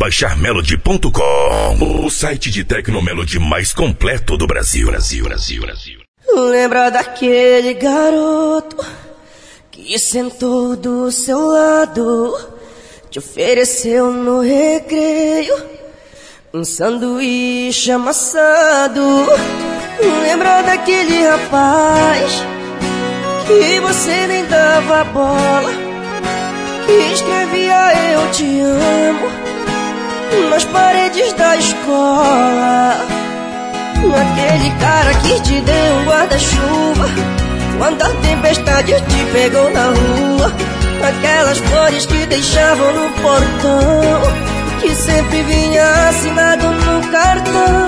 baixar Melody.com, o site de Tecnomelody mais completo do Brasil. Lembra daquele garoto que sentou do seu lado, te ofereceu no recreio um sanduíche amassado? Lembra daquele rapaz que você nem dava bola, que escrevia eu te amo nas paredes da escola? Aquele cara que te deu um guarda-chuva quando a tempestade te pegou na rua, aquelas flores que deixavam no portão, que sempre vinha assinado no cartão.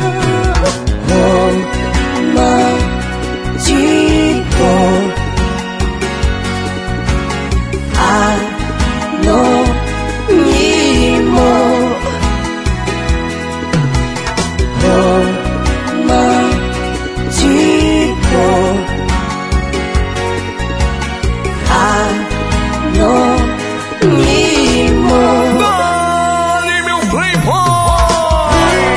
Romântico, anônimo, romântico, anônimo. Dale, meu playboy!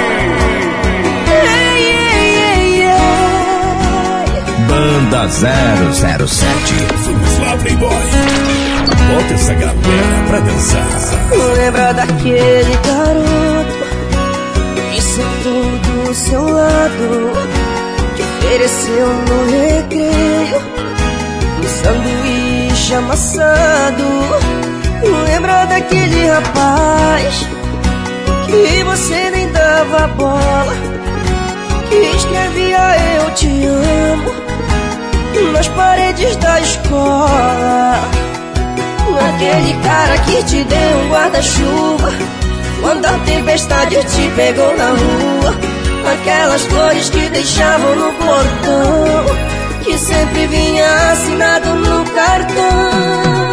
Banda 007. Vamos lá, playboy! Bota essa galera pra dançar. Lembra daquele garoto que sentou do seu lado, te ofereceu no recreio um sanduíche amassado? Lembra daquele rapaz que você nem dava bola, que escrevia eu te amo nas paredes da escola? Aquele cara que te deu um guarda-chuva quando a tempestade te pegou na rua, aquelas flores que deixavam no portão, que sempre vinha assinado no cartão.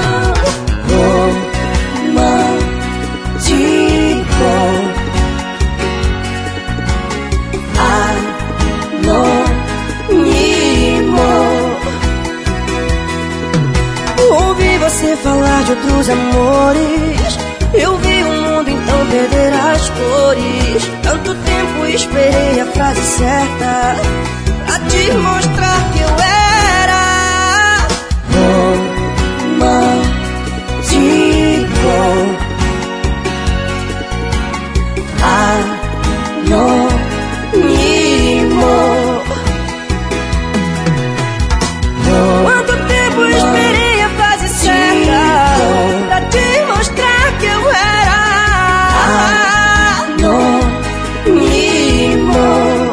Romântico, anônimo. Ouvi você falar de outros amores, eu vi o mundo então perder as cores. Tanto tempo esperei a frase certa pra te mostrar que eu era romântico, anônimo. Quanto tempo esperei a frase certa pra te mostrar que eu era anônimo.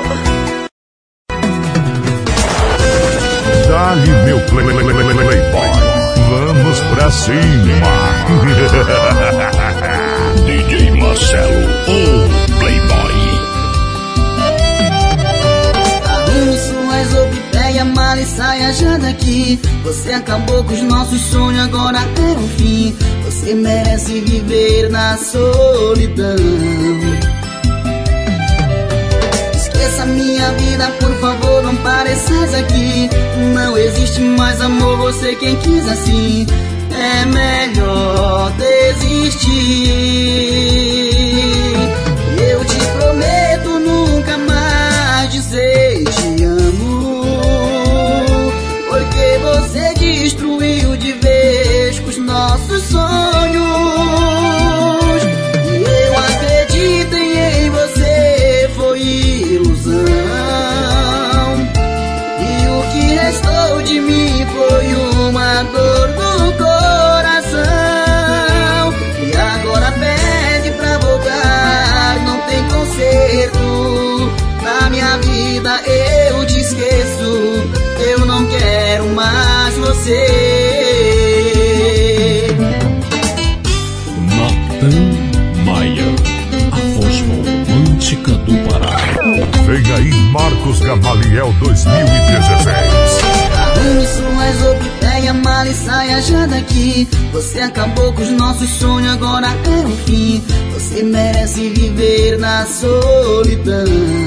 Dá-lhe meu playboy, vamos pra cima. DJ Marcelo, o playboy. Arrume suas opéia, mala e saia já daqui. Você acabou com os nossos sonhos, agora é um fim. Você merece viver na solidão. Esqueça minha vida, por favor, não pareças aqui. Não existe mais amor, você quem quis assim. É melhor desistir. Eu te prometo nunca mais dizer te amo, porque você destruiu de vez com os nossos sonhos. E eu acreditei em você, foi ilusão. E o que restou de mim foi uma dor no coração. E agora pede pra voltar, não tem conserto. Na minha vida eu te esqueço, eu não quero mais você. Natan Maia, a voz romântica do Pará. Vem aí Marcos Gamaliel 2016. Arrume suas opéia, mala e saia já daqui. Você acabou com os nossos sonhos, agora é um fim. Você merece viver na solidão.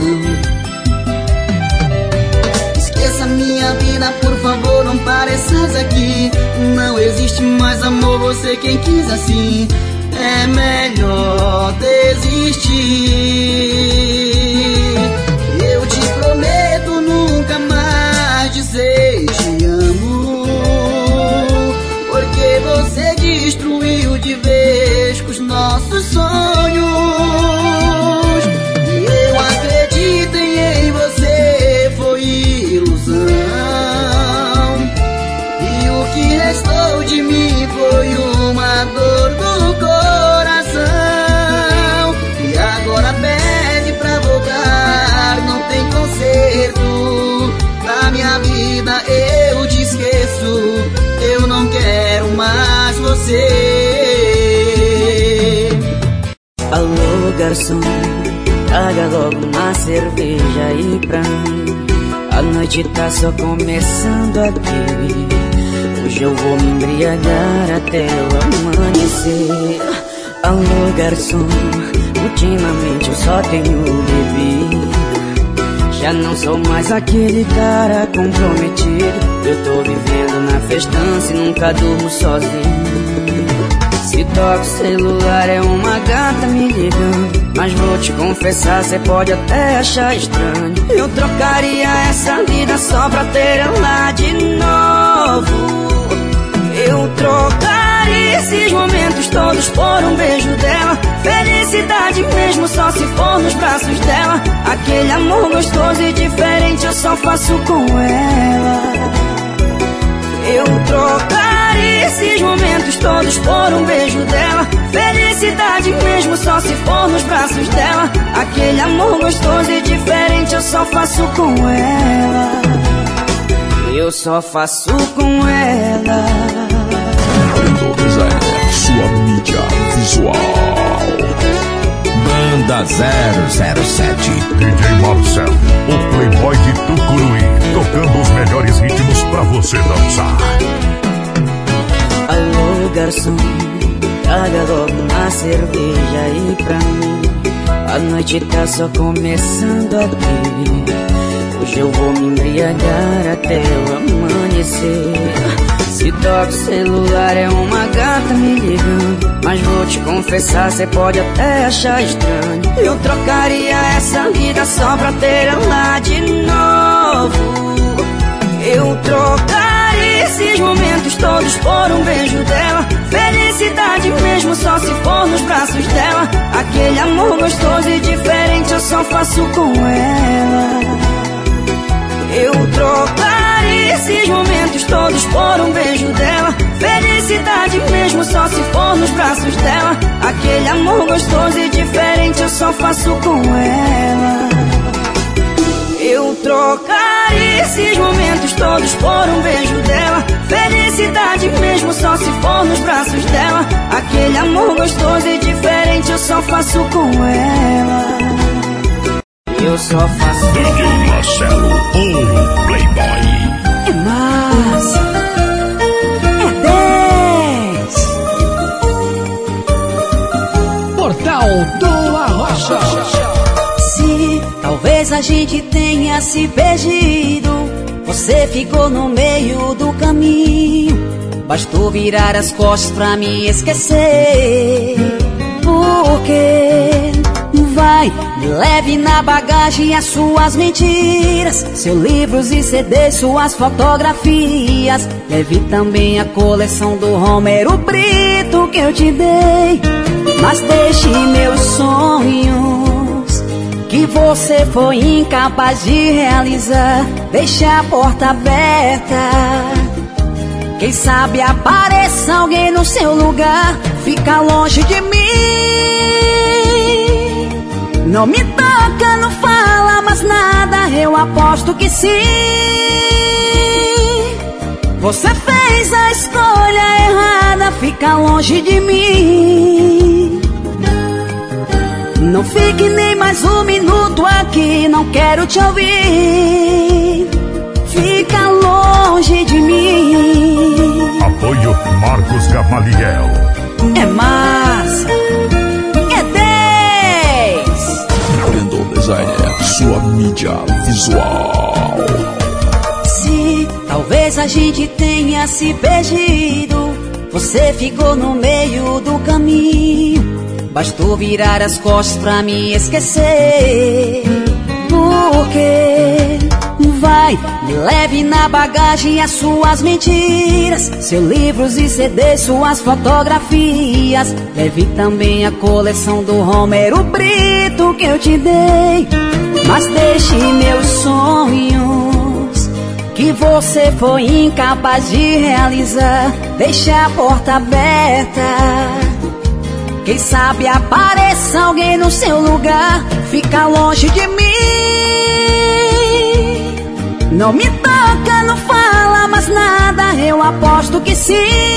Esqueça minha vida, por favor, não pareças aqui. Não existe mais amor, você quem quis assim. É melhor desistir. Eu te prometo nunca mais dizer te amo, porque você destruiu de vez com os nossos sonhos. E eu acreditei em você, foi ilusão. E o que restou de mim foi uma dor do coração. E agora pede pra voltar, não tem conserto. Da minha vida eu te esqueço, eu não quero mais você. Alô garçom, traga logo uma cerveja aí pra mim. A noite tá só começando aqui. Hoje eu vou me embriagar até o amanhecer. Alô garçom, ultimamente eu só tenho bebido. Já não sou mais aquele cara comprometido. Eu tô vivendo na festança e nunca durmo sozinho. Se toca o celular é uma gata me ligando, mas vou te confessar, cê pode até achar estranho. Eu trocaria essa vida só pra ter ela de novo. Eu trocaria esses momentos todos por um beijo dela. Felicidade mesmo só se for nos braços dela. Aquele amor gostoso e diferente eu só faço com ela. Eu trocaria esses momentos todos por um beijo dela. Felicidade mesmo só se for nos braços dela. Aquele amor gostoso e diferente eu só faço com ela. Eu só faço com ela. Brando Designer, sua mídia visual. Banda 007. DJ Marcelo, o playboy de Tucuruí, tocando os melhores ritmos pra você dançar. Alô garçom, traga logo uma cerveja aí pra mim. A noite tá só começando aqui. Hoje eu vou me embriagar até o amanhecer. Se toca o celular é uma gata me ligando, mas vou te confessar, cê pode até achar estranho. Eu trocaria essa vida só pra ter ela de novo. Eu trocaria esses momentos todos por um beijo dela. Felicidade mesmo só se for nos braços dela. Aquele amor gostoso e diferente eu só faço com ela. Eu trocaria esses momentos todos por um beijo dela. Felicidade mesmo só se for nos braços dela. Aquele amor gostoso e diferente eu só faço com ela. Eu trocaria esses momentos todos por um beijo dela. Felicidade mesmo só se for nos braços dela. Aquele amor gostoso e diferente eu só faço com ela. Eu só faço. DJ Marcelo, o playboy. É massa, é 10. Portal do Arrocha. Se talvez a gente tenha se perdido, você ficou no meio do caminho. Bastou virar as costas pra me esquecer. Porque vai, me leve na bagagem as suas mentiras, seus livros e CDs, suas fotografias. Leve também a coleção do Romero Brito que eu te dei. Mas deixe meus sonhos, que você foi incapaz de realizar. Deixe a porta aberta, quem sabe apareça alguém no seu lugar. Fica longe de mim. Não me toca, não fala mais nada, eu aposto que sim. Você fez a escolha errada, fica longe de mim. Não fique nem mais um minuto aqui, não quero te ouvir. Fica longe de mim. Apoio Marcos Gamaliel. É massa, é 10. Brando Designer, sua mídia visual. Se talvez a gente tenha se perdido, você ficou no meio do caminho. bastou virar as costas pra me esquecer. Porque vai, me leve na bagagem as suas mentiras, seus livros e CDs, suas fotografias. Leve também a coleção do Romero Brito que eu te dei. Mas deixe meus sonhos, que você foi incapaz de realizar. Deixe a porta aberta, quem sabe apareça alguém no seu lugar. Fica longe de mim. Não me toca, não fala mais nada, eu aposto que sim.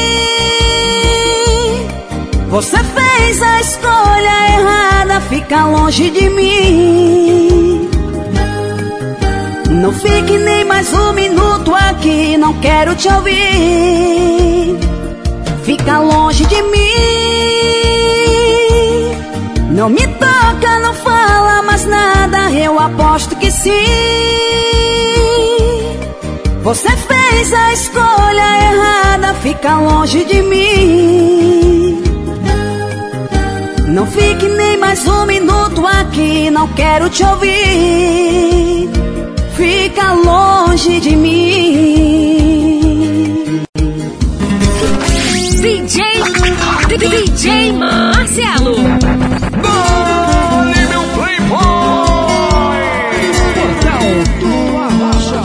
Você fez a escolha errada, fica longe de mim. Não fique nem mais um minuto aqui, não quero te ouvir. Fica longe de mim. Não me toca, não fala mais nada, eu aposto que sim. Você fez a escolha errada, fica longe de mim. Não fique nem mais um minuto aqui, não quero te ouvir. Fica longe de mim. DJ Marcelo. Dale, meu playboy! Portal do Arrocha.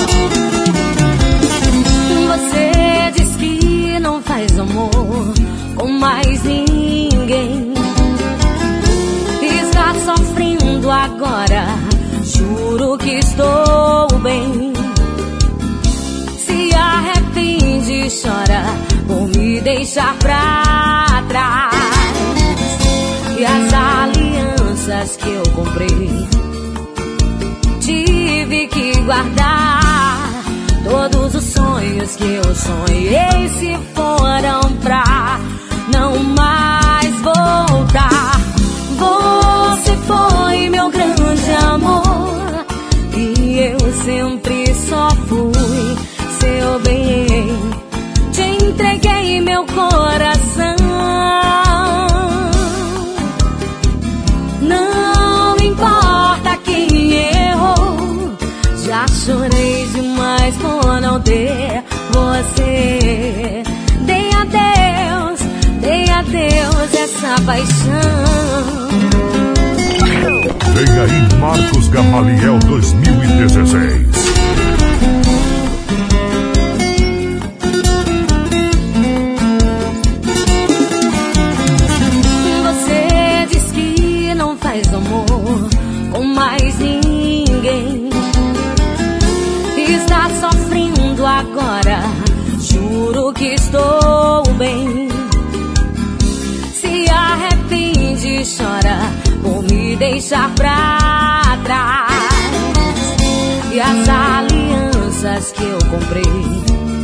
Você diz que não faz amor com mais ninguém. Está sofrendo agora, juro que estou bem. Se arrepende e chora por me deixar pra trás. E as alianças que eu comprei, tive que guardar. Todos os sonhos que eu sonhei se foram pra não mais voltar. Você foi meu grande amor e eu sempre só fui seu bem. Te entreguei meu coração. Não importa quem errou, já chorei demais por não ter você. Dei a Deus essa paixão. Vem aí Marcos Gamaliel 2016. Você diz que não faz amor com mais ninguém. Está sofrendo agora, juro que estou bem. Se arrepende e chora por me deixar pra trás. E as alianças que eu comprei,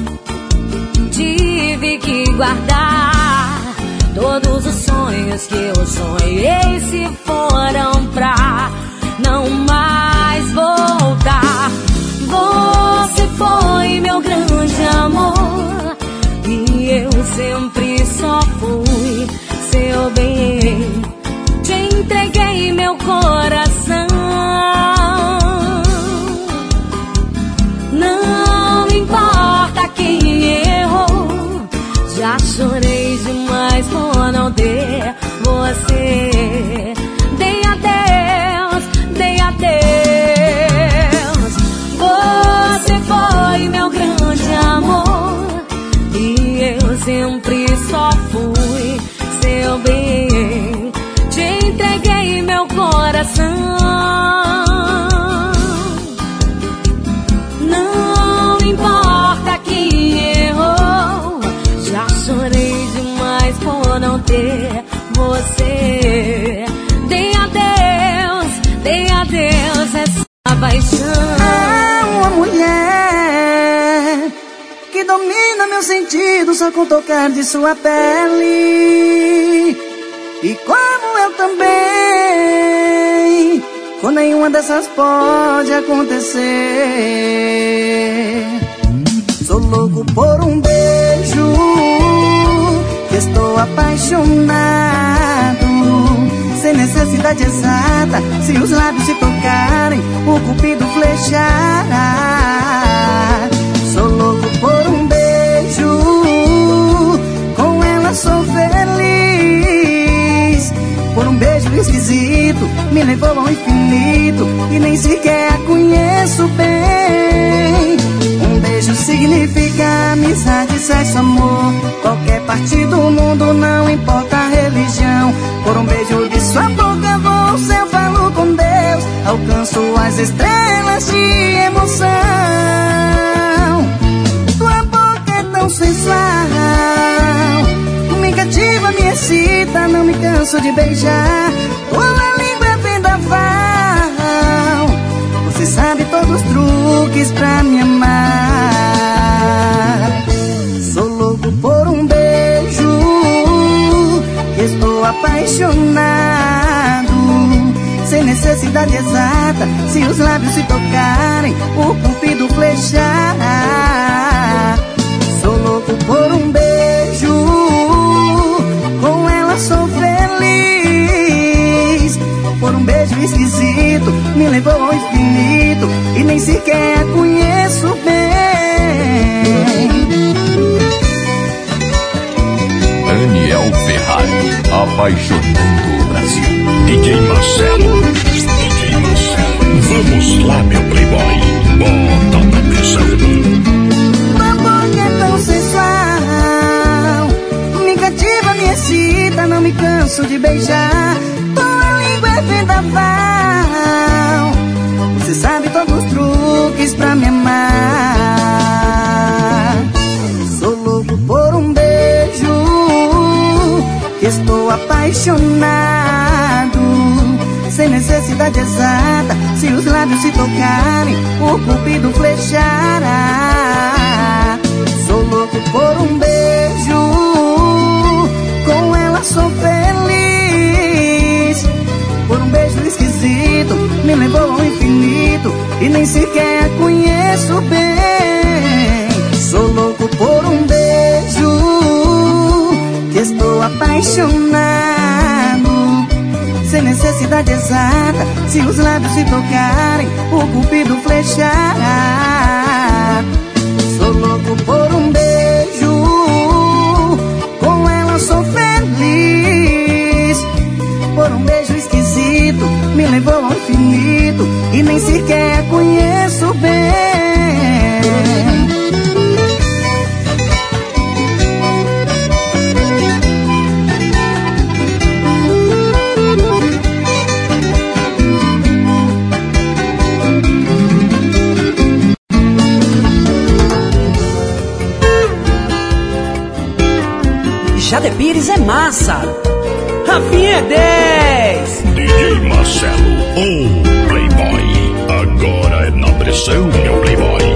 tive que guardar. Todos os sonhos que eu sonhei se foram pra não mais voltar. Você foi meu grande amor e eu sempre só fui seu bem. Te entreguei meu coração. Não importa quem errou, já chorei demais por não ter você. Dei a Deus. Você foi meu grande amor e eu sempre só fui seu bem. Te entreguei meu coração. Não importa quem errou, já chorei demais por não ter você. Dei a Deus essa paixão. É uma mulher que domina meu sentido só com tocar de sua pele. E como eu também, com nenhuma dessas pode acontecer. Sou louco por um beijo, estou apaixonado. sem necessidade exata. Se os lábios se tocarem, o cupido flechará. Sou louco por um beijo, com ela sou feliz. Por um beijo esquisito, me levou ao infinito e nem sequer a conheço bem. Um beijo significa amizade, sexo, amor. Qualquer parte do mundo, não importa a religião. Por um beijo de sua boca vou ao céu, falo com Deus. Alcanço as estrelas de emoção. Tua boca é tão sensual, me cativa, me excita, não me canso de beijar. Tua língua é vendaval, você sabe todos os truques pra me amar. Sou louco por um beijo, estou apaixonado, sem necessidade exata. Se os lábios se tocarem, o cupido flechará. Sou louco por um beijo, com ela sou feliz. Por um beijo esquisito, me levou ao infinito e nem sequer a conheço bem. Daniel Ferrari, apaixonando o Brasil. DJ Marcelo. Vamos lá, meu playboy, bota na pressão. Tua boca é tão sensual, me cativa, me excita, não me canso de beijar. Tua língua é vendaval, você sabe todos os truques pra me amar. Sou louco por um beijo, estou apaixonado, sem necessidade exata. Se os lábios se tocarem, o cupido flechará. Sou louco por um beijo, com ela sou feliz. Por um beijo esquisito, me levou ao infinito e nem sequer a conheço bem. Sou louco por um beijo, estou apaixonado, sem necessidade exata. Se os lábios se tocarem, o cupido flechará. Sou louco por um beijo, com ela sou feliz. Por um beijo esquisito, me levou ao infinito e nem sequer a conheço bem. Jade Pires é massa, Rafinha é 10. DJ Marcelo, o playboy, agora é na pressão, meu playboy.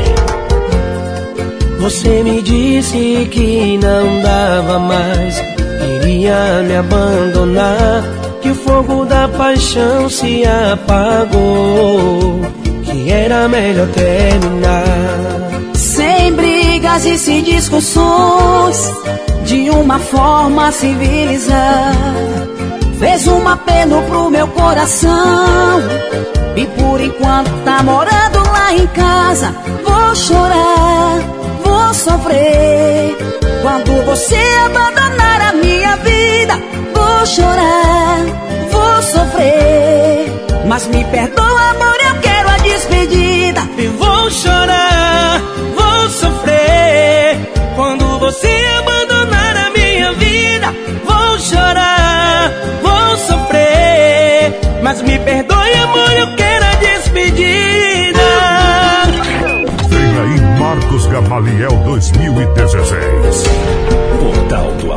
Você me disse que não dava mais, iria me abandonar, que o fogo da paixão se apagou, que era melhor terminar. Sem brigas e sem discussões, de uma forma civilizada. Fez um apelo pro meu coração e por enquanto tá morando lá em casa. Vou chorar, vou sofrer quando você abandonar a minha vida. Vou chorar, vou sofrer, mas me perdoa, amor, eu quero a despedida. E vou chorar, vou sofrer quando você abandonar a minha vida. Vou chorar, vou sofrer, mas me perdoe, amor, eu quero a despedida. Vem aí Marcos Gamaliel 2016. Portal do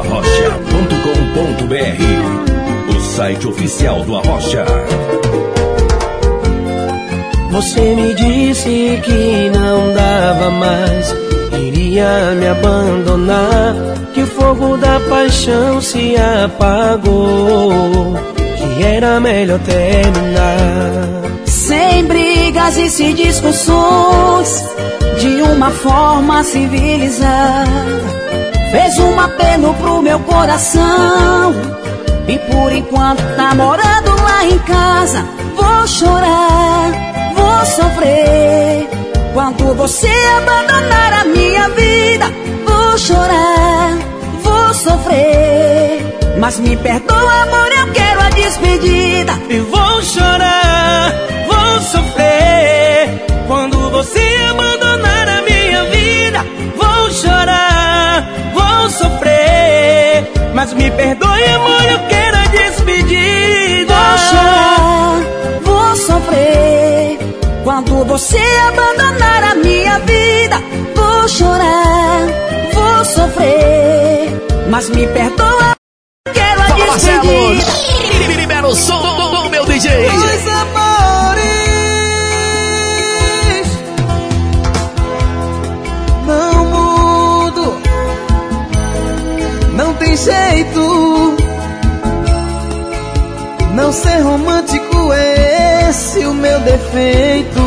Arrocha.com.br, o site oficial do Arrocha. Você me disse que não dava mais, iria me abandonar, que o fogo da paixão se apagou, que era melhor terminar. Sem brigas e sem discussões, de uma forma civilizada. Fez um apelo pro meu coração E por enquanto tá morando lá em casa. Vou chorar, vou sofrer. Quando você abandonar a minha vida, vou chorar, vou sofrer. Mas me perdoa, amor, eu quero a despedida. E vou chorar, vou sofrer. Quando você abandonar a minha vida, vou chorar, vou sofrer. Mas me perdoe, amor, eu quero a despedida. Vou chorar, vou sofrer. Quando você abandonar a minha vida, vou chorar, vou sofrer. Mas me perdoa, eu quero a despedida. Libera o som do meu DJ. Dois amores não mudo, não tem jeito. Não ser romântico é esse o meu defeito.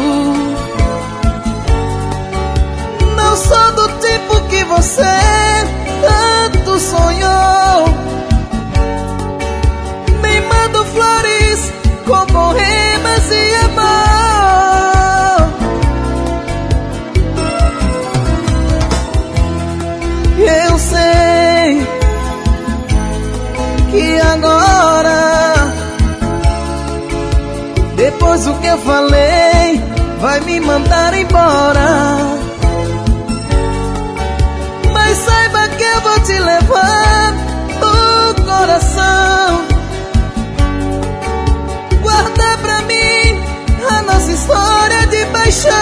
Não sou do tipo que você tanto sonhou. Nem mando flores com poemas e amor. Eu sei que agora, depois do que eu falei, vai me mandar embora. Mas saiba que eu vou te levar no coração. Guarda pra mim a nossa história de paixão.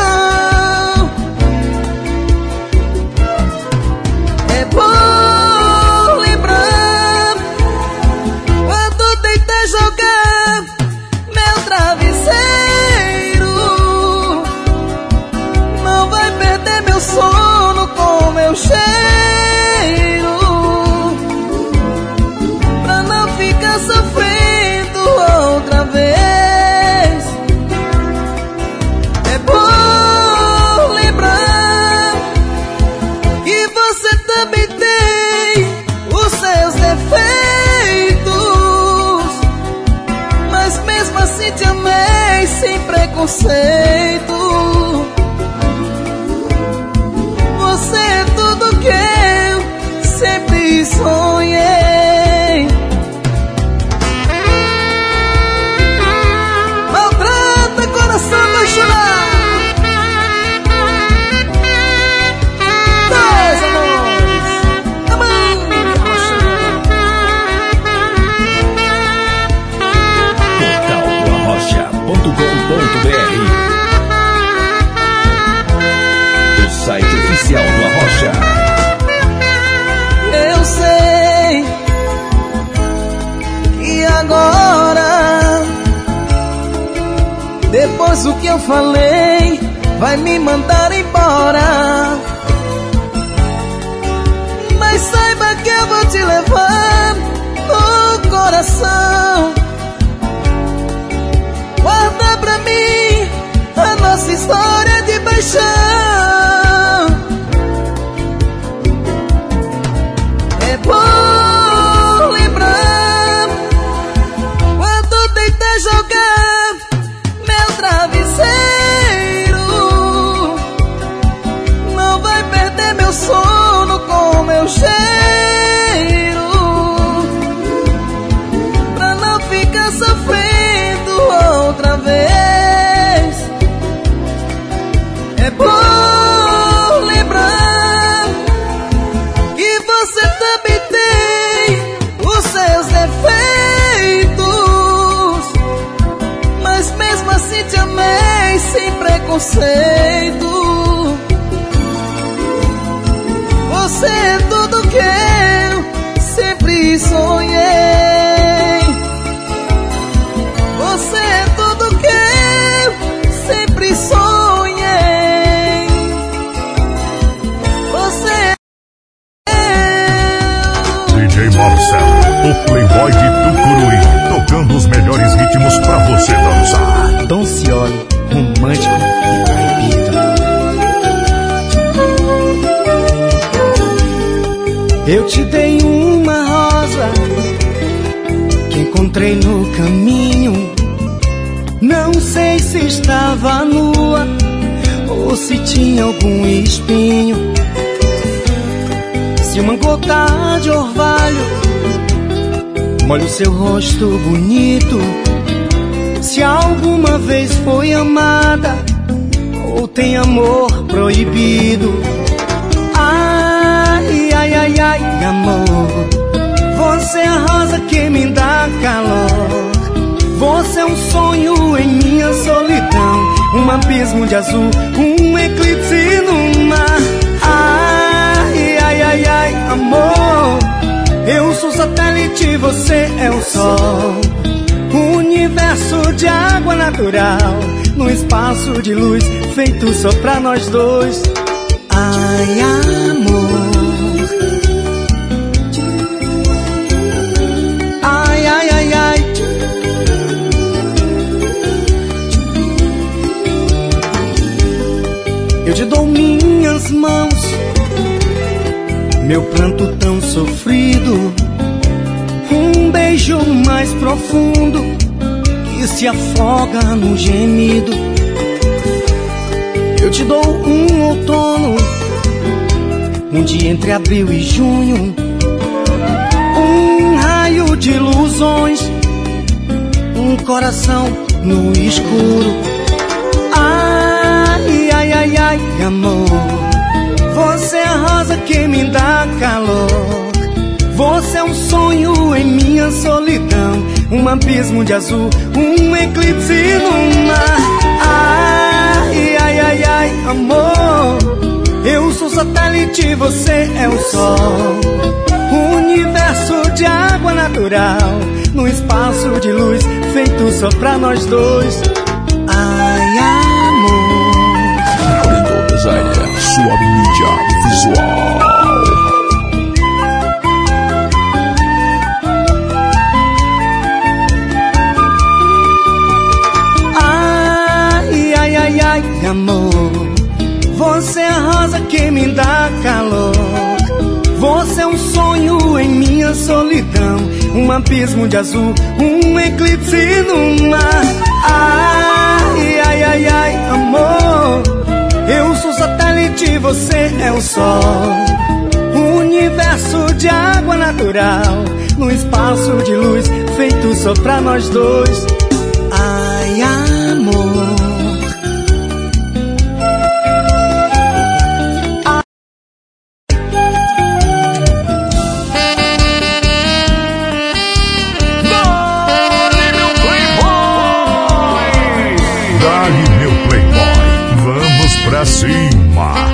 É bom lembrar quando tentei jogar meu travesseiro. Não vai perder meu sono com meu cheiro. Pra não ficar sofrendo outra vez. É bom lembrar que você também tem os seus defeitos. Mas mesmo assim te amei sem preconceito. Você é tudo que eu sempre sonhei. Maltrata coração apaixonado. Dois amores, amando Portal.arrocha.com.br, o site oficial do Arrocha. Eu sei que agora, depois do que eu falei, vai me mandar embora. Mas saiba que eu vou te levar no coração. Guarda pra mim a nossa história de paixão. É bom lembrar quando tentei jogar meu travesseiro. Não vai perder meu sono com meu cheiro. Pra não ficar sofrendo outra vez. É bom lembrar que você também tem os seus defeitos. Mas mesmo assim te amei sem preconceito. Você é tudo que eu sempre sonhei. Você é tudo que eu sempre sonhei. Você DJ Marcelo, o playboy de Tucuruí, tocando os melhores ritmos pra você dançar. Doncioli, romântico e proibido. Eu te dei uma rosa encontrei no caminho. Não sei se estava nua ou se tinha algum espinho. Se uma gota de orvalho molha o seu rosto bonito, se alguma vez foi amada ou tem amor proibido. Ai, ai, ai, ai, amor, você é a rosa que me dá calor. Você é um sonho em minha solidão, um abismo de azul, um eclipse no mar. Ai, ai, ai, ai, amor, eu sou satélite, você é o sol. Universo de água natural, num espaço de luz feito só pra nós dois. Ai, amor, ai, ai, ai, ai. Eu te dou minhas mãos, meu pranto tão sofrido, um beijo mais profundo que se afoga no gemido. Eu te dou um outono, um dia entre abril e junho, um raio de ilusões, um coração no escuro. Ai, ai, ai, ai, amor, você é a rosa que me dá calor. Você é um sonho em minha solidão, um abismo de azul, um eclipse no mar. Ai, ai, ai, ai, amor, eu sou satélite, você é o sol. Universo de água natural, num espaço de luz feito só pra nós dois. Ai, amor. Brando Designer, sua mídia visual. Ai, ai, amor, você é a rosa que me dá calor. Você é um sonho em minha solidão, um abismo de azul, um eclipse no mar. Ai, ai, ai, ai, amor, eu sou satélite, você é o sol. Universo de água natural, num espaço de luz feito só pra nós dois. Ai, amor. Pra cima.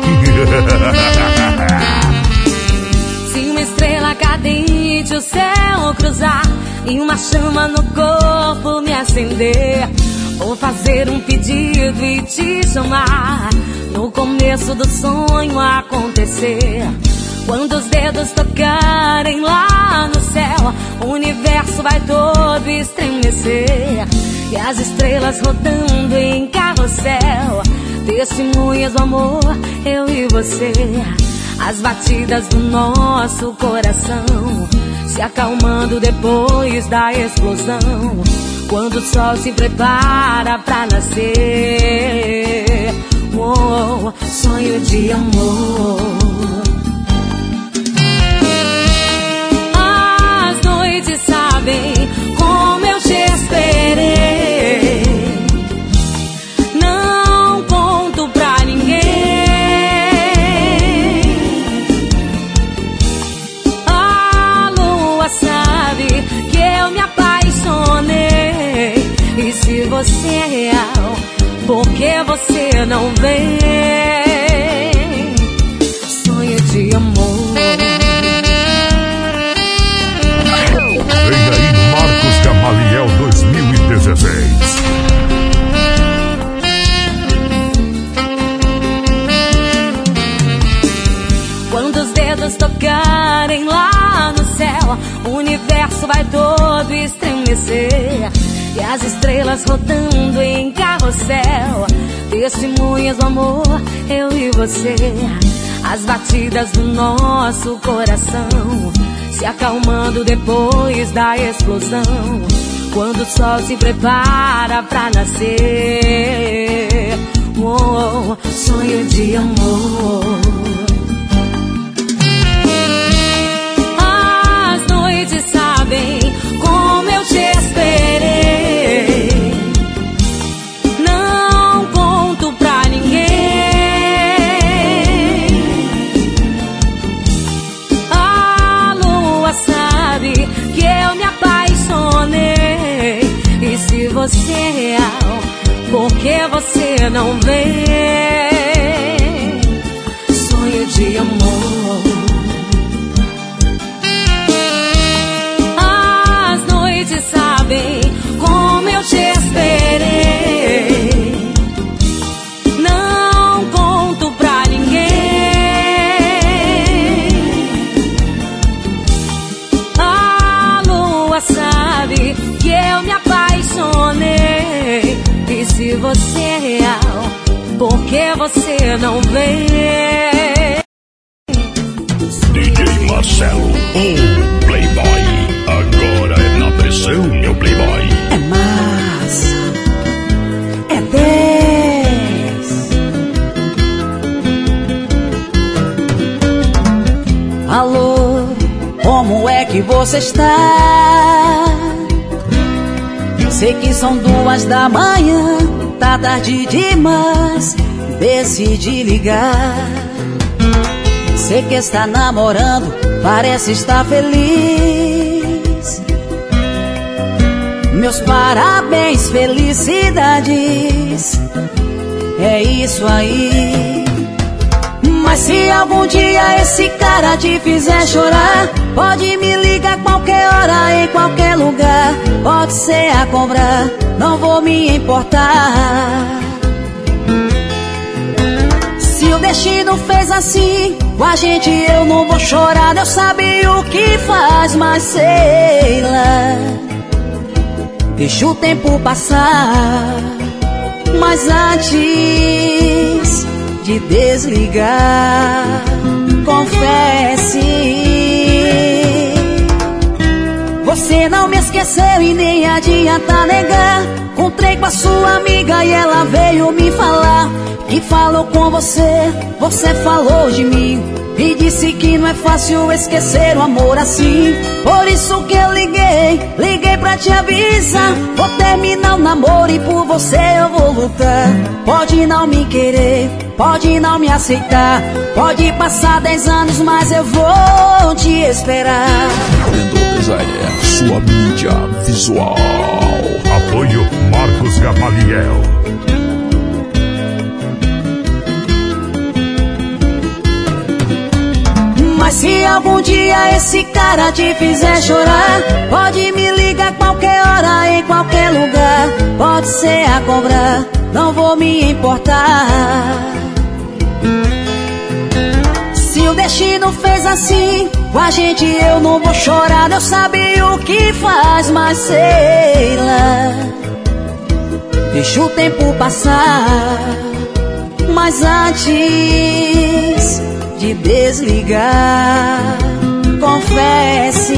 Se uma estrela cadente o céu cruzar e uma chama no corpo me acender, vou fazer um pedido e te chamar. No começo do sonho acontecer, quando os dedos tocarem lá no céu, o universo vai todo estremecer e as estrelas rodando em carrossel, testemunhas do amor, eu e você. As batidas do nosso coração se acalmando depois da explosão, quando o sol se prepara pra nascer. Oh, sonho de amor. As noites sabem como eu te esperei, não conto pra ninguém. A lua sabe que eu me apaixonei, e se você é real, por que você não vem? Sonho de amor. Vem aí Marcos Gamaliel 2016. Quando os dedos tocarem lá no céu, o universo vai todo estremecer e as estrelas rodando em carrossel, testemunhas do amor, eu e você. As batidas do nosso coração se acalmando depois da explosão, quando o sol se prepara pra nascer. Oh, sonho de amor. As noites sabem como eu te esperei. Não conto pra ninguém. A lua sabe que eu me apaixonei. E se você é real, por que você não vem? Sonho de amor. As noites sabem como eu te esperei. Não conto pra ninguém. A lua sabe que eu me apaixonei. E se você é real, por que você não vem? DJ Marcelo, o Playboy. Agora é na pressão, meu Playboy. É massa, é 10. Alô, como é que você está? Sei que são 2 da manhã, tá tarde demais, decidi ligar. Sei que está namorando, parece estar feliz. Meus parabéns, felicidades, é isso aí. Mas se algum dia esse cara te fizer chorar, pode me ligar qualquer hora, em qualquer lugar. Pode ser a cobrar, não vou me importar. Se o destino fez assim com a gente, eu não vou chorar. Deus sabe o que faz, mas sei lá. Deixa o tempo passar, mas antes de desligar, confesse, você não me esqueceu e nem adianta negar. Encontrei com a sua amiga e ela veio me falar que falou com você, você falou de mim e disse que não é fácil esquecer o amor assim. Por isso que eu liguei pra te avisar. Vou terminar o namoro e por você eu vou lutar. Pode não me querer, pode não me aceitar, pode passar 10 anos, mas eu vou te esperar. Designer, sua mídia visual. Apoio Marcos Gamaliel. Mas se algum dia esse cara te fizer chorar, pode me ligar qualquer hora, em qualquer lugar. Pode ser a cobrar, não vou me importar. Se o destino fez assim com a gente, eu não vou chorar. Deus sabe o que faz, mas sei lá. Deixa o tempo passar, mas antes de desligar, confesse,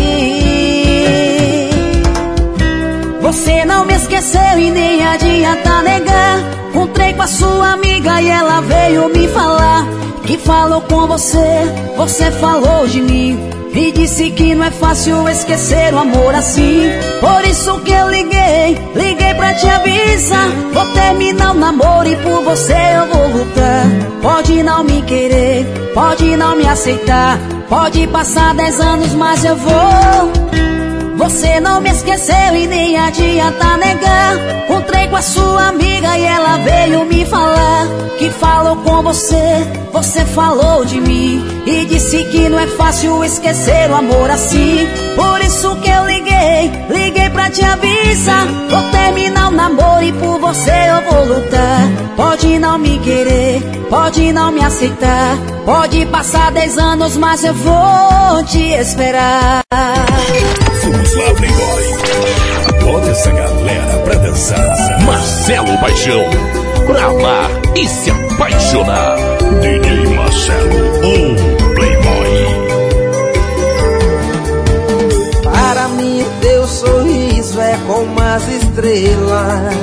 você não me esqueceu e nem adianta negar. Encontrei com a sua amiga e ela veio me falar que falou com você, você falou de mim e disse que não é fácil esquecer o amor assim. Por isso que eu liguei pra te avisar. Vou terminar o namoro e por você eu vou lutar. Pode não me querer, pode não me aceitar, pode passar 10 anos, mas eu vou. Você não me esqueceu e nem adianta negar. Encontrei com a sua amiga e ela veio me falar que falou com você, você falou de mim e disse que não é fácil esquecer o amor assim. Por isso que eu liguei pra te avisar. Vou terminar o namoro e por você eu vou lutar. Pode não me querer, pode não me aceitar, pode passar 10 anos, mas eu vou te esperar. Vamos lá, Playboy. Bota essa galera pra dançar. Marcelo Paixão, pra amar e se apaixonar. DJ Marcelo, o Playboy. Para mim teu sorriso é como a das estrelas.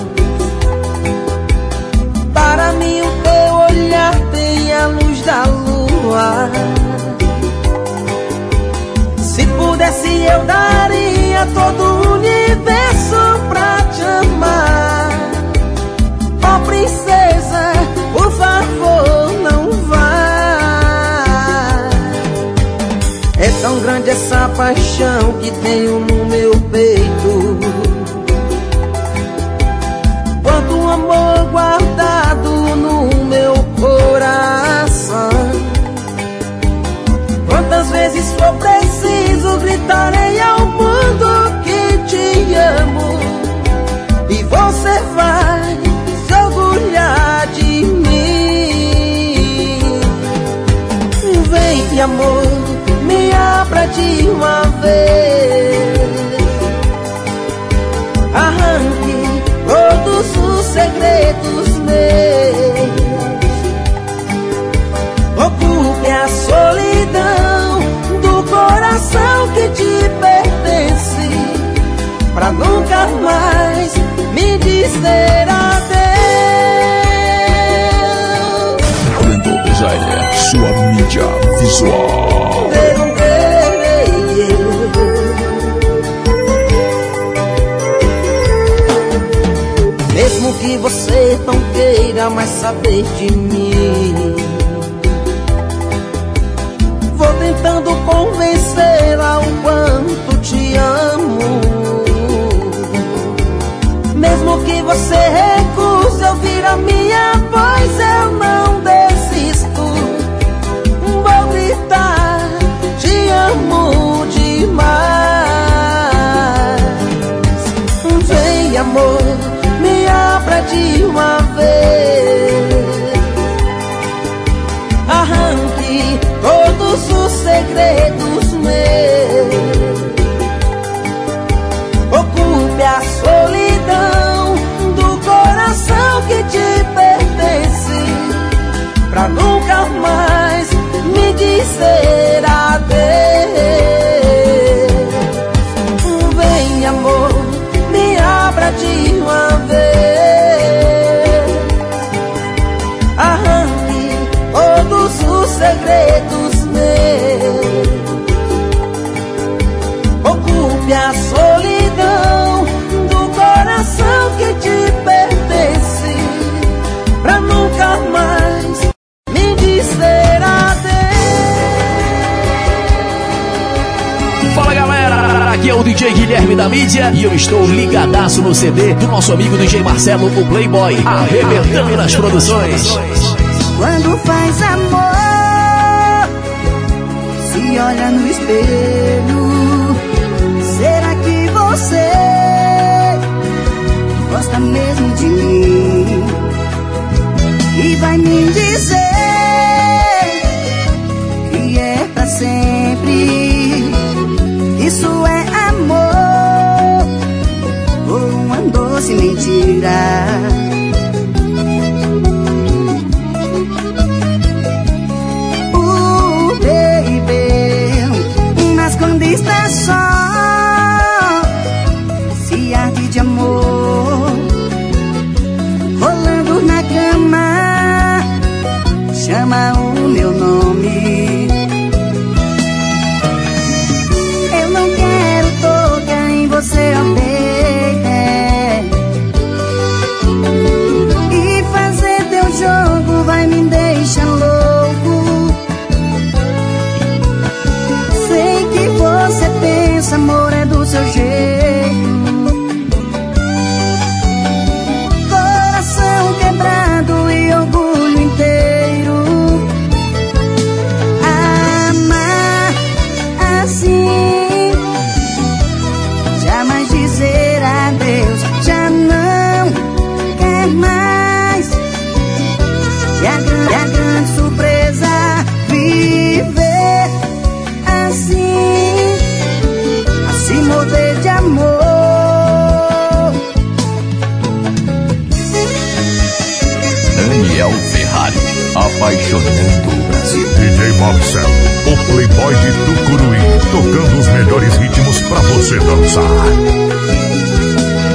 Para mim o teu olhar tem a luz da lua. Se pudesse eu daria todo o universo pra te amar. Ó princesa, por favor não vá. É tão grande essa paixão que tenho no meu peito, quanto um amor guardado no meu coração. Quantas vezes for preciso gritarei ao mundo que te amo, e você vai se orgulhar de mim. Vem amor, me abra de uma vez, arranque todos os segredos meus, ocupe a solidão do coração que te pertence, pra nunca mais me dizer adeus. Lendoso Zaire, sua mídia visual. Mesmo que você não queira mais saber de mim, vou tentando convencê-la o quanto te amo. Mesmo que você recuse ouvir a minha voz, eu não desisto. Vou gritar, te amo demais. Vem amor, me abra de uma vez, arranque todos os segredos meus, ocupe a solidão do coração que te pertence, pra nunca mais me dizer adeus. Vem amor, me abra de uma vez, arranque todos os segredos meus, ocupe a solidão do coração que te pertence, pra nunca mais me dizer adeus. Fala galera, aqui é o DJ Guilherme da mídia e eu estou ligadaço no CD do nosso amigo DJ Marcelo, o Playboy, arrebentando nas produções. Quando faz amor, se olha no espelho, será que você gosta mesmo de mim? E vai me dizer que é pra sempre. Isso é amor ou uma doce mentira? Está só, se arde de amor, rolando na cama, chama o meu nome. Eu não quero tocar em você, ó baby, e fazer teu jogo vai me deixar louco. Você pensa, amor, é do seu jeito. Coração quebrado e orgulho inteiro. Amar assim, jamais dizer adeus, já não quer mais. E a grande surpresa, viver assim, se mover de amor. Daniel Ferrari, apaixonando o Brasil. DJ Marcelo, o Playboy de Tucuruí, tocando os melhores ritmos pra você dançar.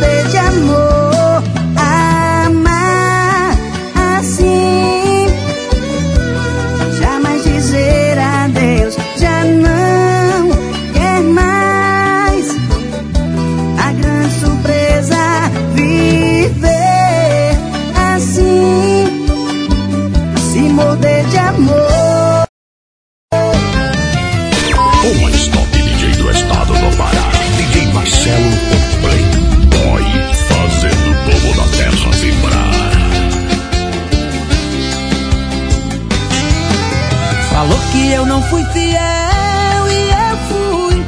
morder de amor. Amar assim, jamais dizer adeus, já não quer mais. A grande surpresa, viver assim, se morder de amor. O mais top DJ do estado do Pará, DJ Marcelo, o Playboy, fazendo o povo da terra vibrar. Falou que eu não fui fiel e eu fui,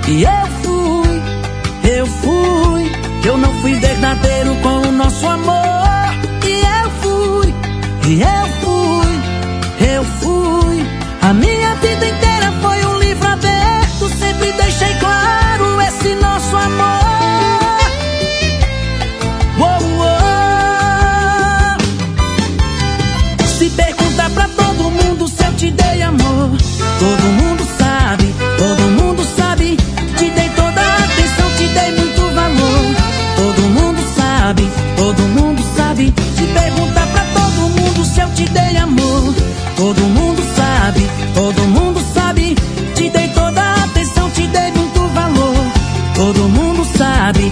que eu não fui verdadeiro com o nosso amor. Eu fui. A minha vida inteira foi um livro aberto, sempre deixei claro esse nosso amor. Se perguntar pra todo mundo se eu te dei amor, todo mundo sabe, te dei toda a atenção, te dei muito valor. Todo mundo sabe. Se perguntar pra todo mundo se eu te dei amor, todo mundo sabe, te dei toda a atenção, te dei muito valor. Todo mundo sabe.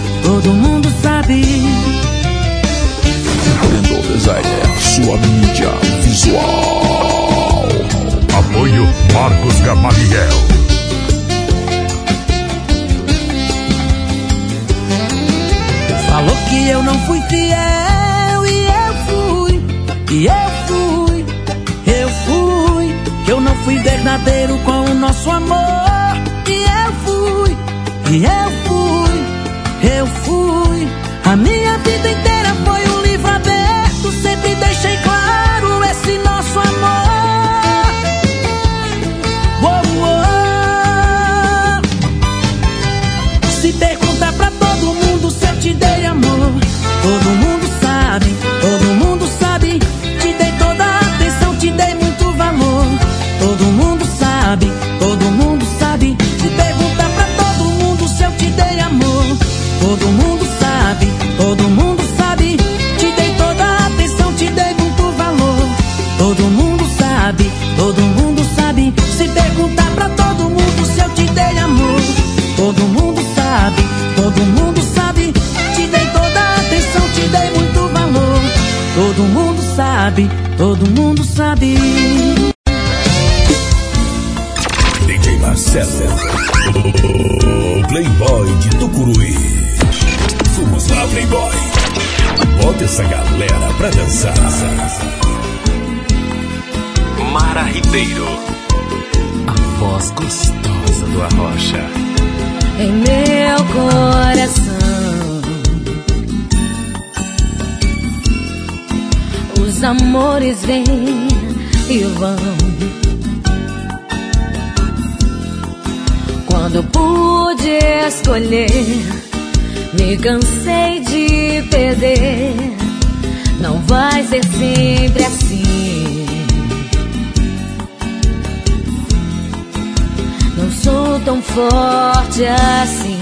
Brando Designer, sua mídia visual. Apoio Marcos Gamaliel. Falou que eu não fui fiel e eu fui, que eu não fui verdadeiro com o nosso amor. Eu fui. A minha vida inteira foi um livro aberto, sempre deixei claro esse nosso amor. Se perguntar pra todo mundo se eu te dei amor, todo mundo sabe, te dei toda a atenção, te dei muito valor. Todo mundo sabe. Se perguntar pra todo mundo se eu te dei amor, todo mundo sabe, te dei toda a atenção, te dei muito valor. Todo mundo sabe. Se perguntar pra todo mundo se eu te dei amor, todo mundo sabe, te dei toda a atenção, te dei muito valor. Todo mundo sabe. DJ Marcelo, o Playboy de Tucuruí. Vamos lá, Playboy, bota essa galera pra dançar. Mara Ribeiro, a voz gostosa do Arrocha. Em meu coração, os amores vêm e vão. Quando pude escolher, me cansei de perder. Não vai ser sempre assim. Não sou tão forte assim.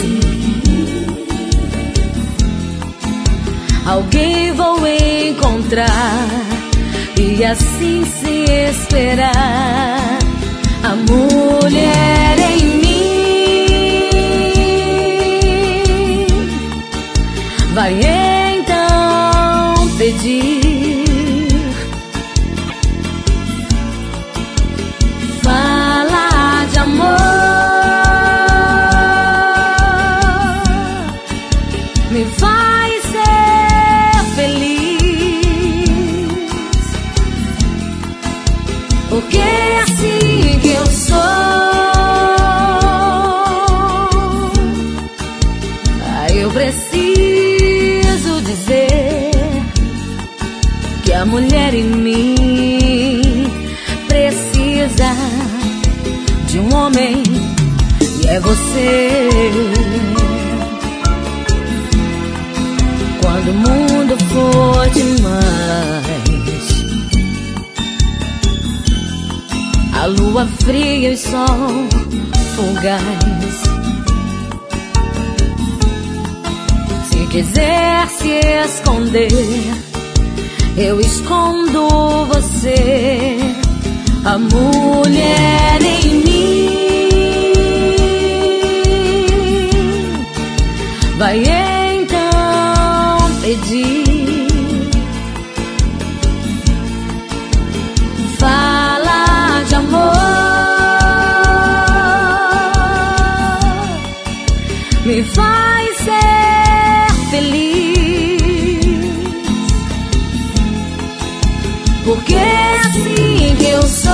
Alguém vou encontrar e assim se esperar. A mulher em mim vai então pedir. Falar de amor me faz ser feliz, porque é assim que eu sou. Eu preciso dizer que a mulher em mim precisa de um homem, e é você. Quando o mundo for demais, a lua fria e o sol fugaz, se quiser se esconder, eu escondo você, a mulher em mim. Vai então pedir, fala de amor, me faz ser feliz, porque é assim que eu sou.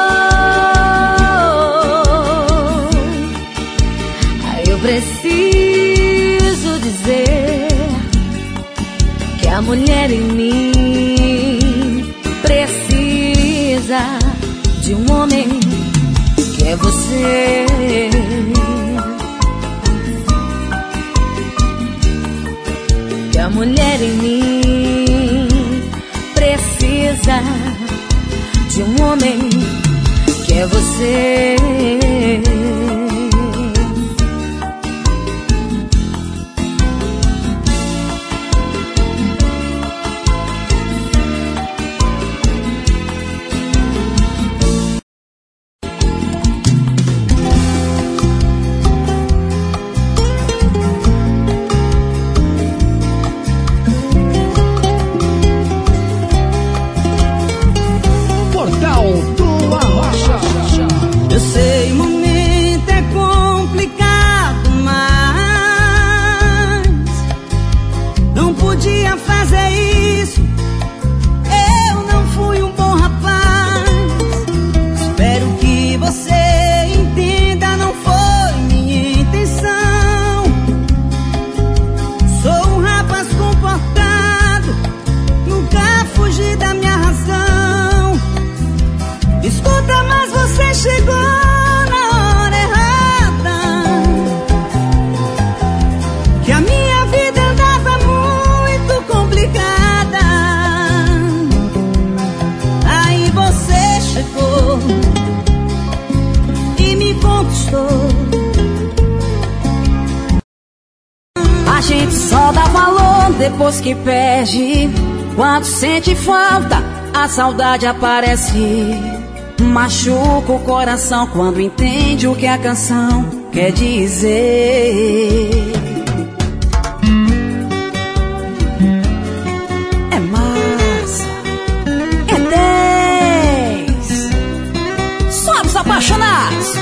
Eu preciso dizer que a mulher em mim precisa de um homem que é você. Que a mulher em mim precisa de um homem que é você. A gente só dá valor depois que perde. Quando sente falta, a saudade aparece. Machuca o coração quando entende o que a canção quer dizer. É massa, é 10. Sobe os apaixonados.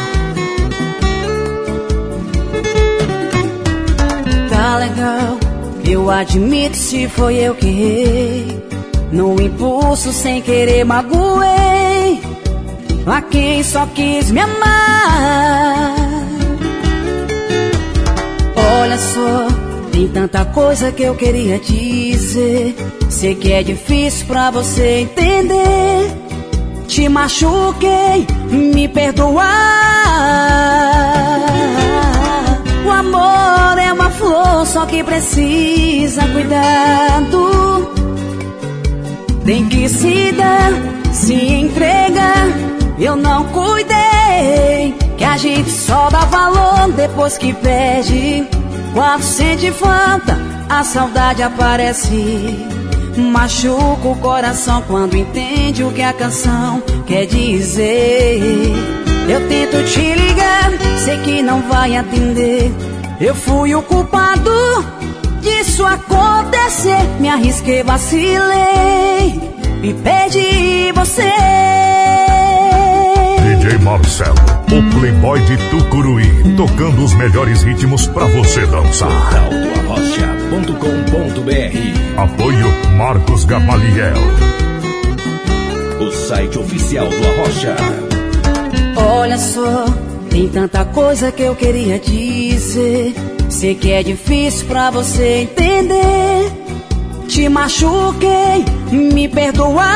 Tá legal, eu admito se foi eu que errei. No impulso sem querer magoei a quem só quis me amar. Olha só, tem tanta coisa que eu queria dizer. Sei que é difícil pra você entender. Te machuquei, me perdoar. O amor é uma flor, só que precisa cuidado. Tem que se dar, se entregar. Eu não cuidei, que a gente só dá valor depois que perde. Quando sente falta, a saudade aparece. Machuca o coração quando entende o que a canção quer dizer. Eu tento te ligar, sei que não vai atender. Eu fui o culpado disso acontecer. Me arrisquei, vacilei e perdi você. DJ Marcelo, o playboy de Tucuruí, tocando os melhores ritmos pra você dançar. Portaldoarrocha.com.br. Apoio Marcos Gamaliel, o site oficial do Arrocha. Olha só, tem tanta coisa que eu queria dizer. Sei que é difícil pra você entender. Te machuquei, me perdoar.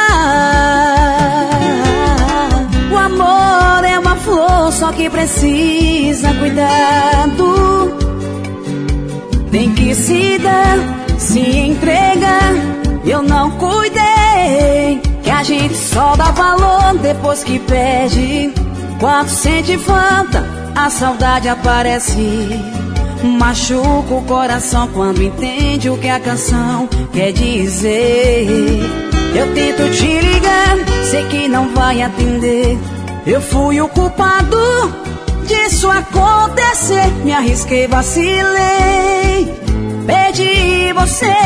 O amor é uma flor, só que precisa cuidado. Tem que se dar, se entregar. Eu não cuidei, que a gente só dá valor depois que perde. Quando sente falta, a saudade aparece. Machuca o coração quando entende o que a canção quer dizer. Eu tento te ligar, sei que não vai atender. Eu fui o culpado disso acontecer. Me arrisquei, vacilei, perdi você.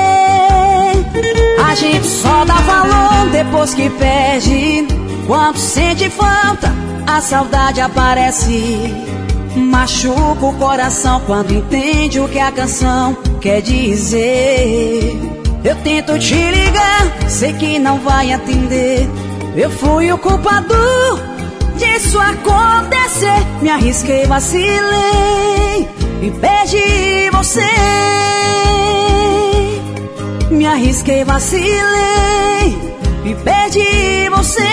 A gente só dá valor depois que perde. Quando sente falta, a saudade aparece. Machuca o coração quando entende o que a canção quer dizer. Eu tento te ligar, sei que não vai atender. Eu fui o culpado disso acontecer. Me arrisquei, vacilei e perdi você. Me arrisquei, vacilei e perdi você.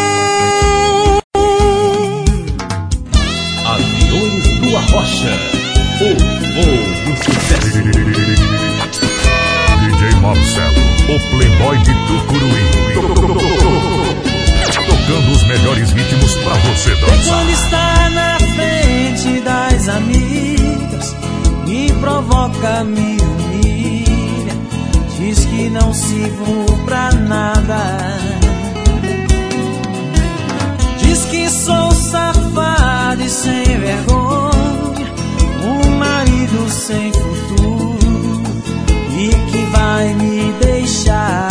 Aviões do Arrocha, o voo do sucesso. DJ Marcelo, o playboy de Tucuruí. Tocando os melhores ritmos pra você dançar. Quando está na frente das amigas, me provoca, me humilha, diz que não sirvo pra nada. Diz que sou safado e sem vergonha, um marido sem futuro e que vai me deixar.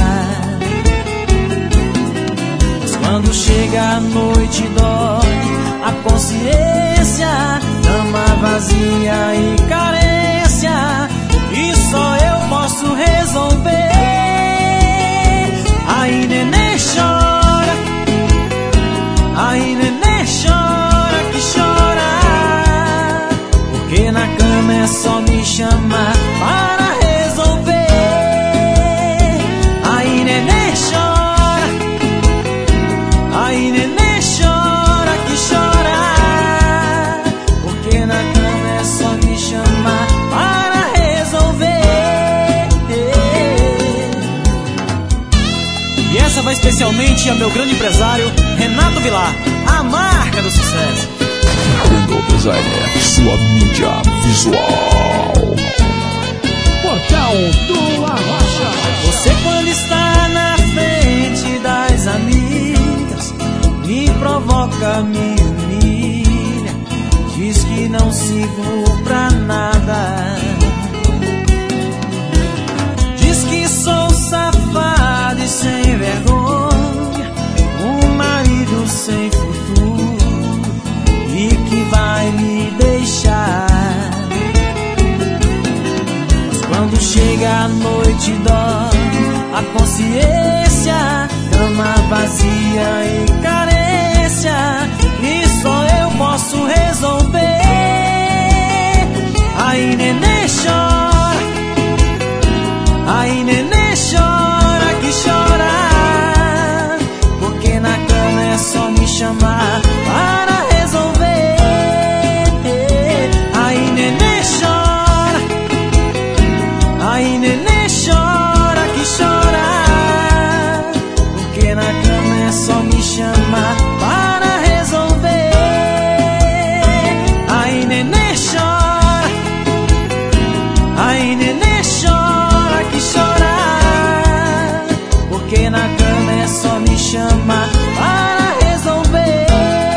Mas quando chega a noite dói a consciência, cama vazia e carência, e só eu posso resolver. Aí neném chora, aí neném chora que chora, porque na cama é só me chamar para resolver. Aí neném chora, aí neném chora que chora, porque na cama é só me chamar para resolver. E essa vai especialmente a meu grande empresário Renato Vilar, a marca do sucesso. Window Designer, sua mídia visual. Portal do Arrocha. Você quando está na frente das amigas, me provoca, me humilha, diz que não sirvo pra nada. Diz que sou safado e sem vergonha, um marido sem futuro e que vai me deixar. Mas quando chega a noite dói a consciência, cama vazia e carência, e só eu posso resolver. Aí neném chora, aí neném chora que chora, porque na cama é só me chamar para resolver. Aí neném chora, aí neném chora que chora, porque na cama é só me chamar para resolver. Aí neném chora, aí neném chora que chora, porque na cama é só me chamar para resolver.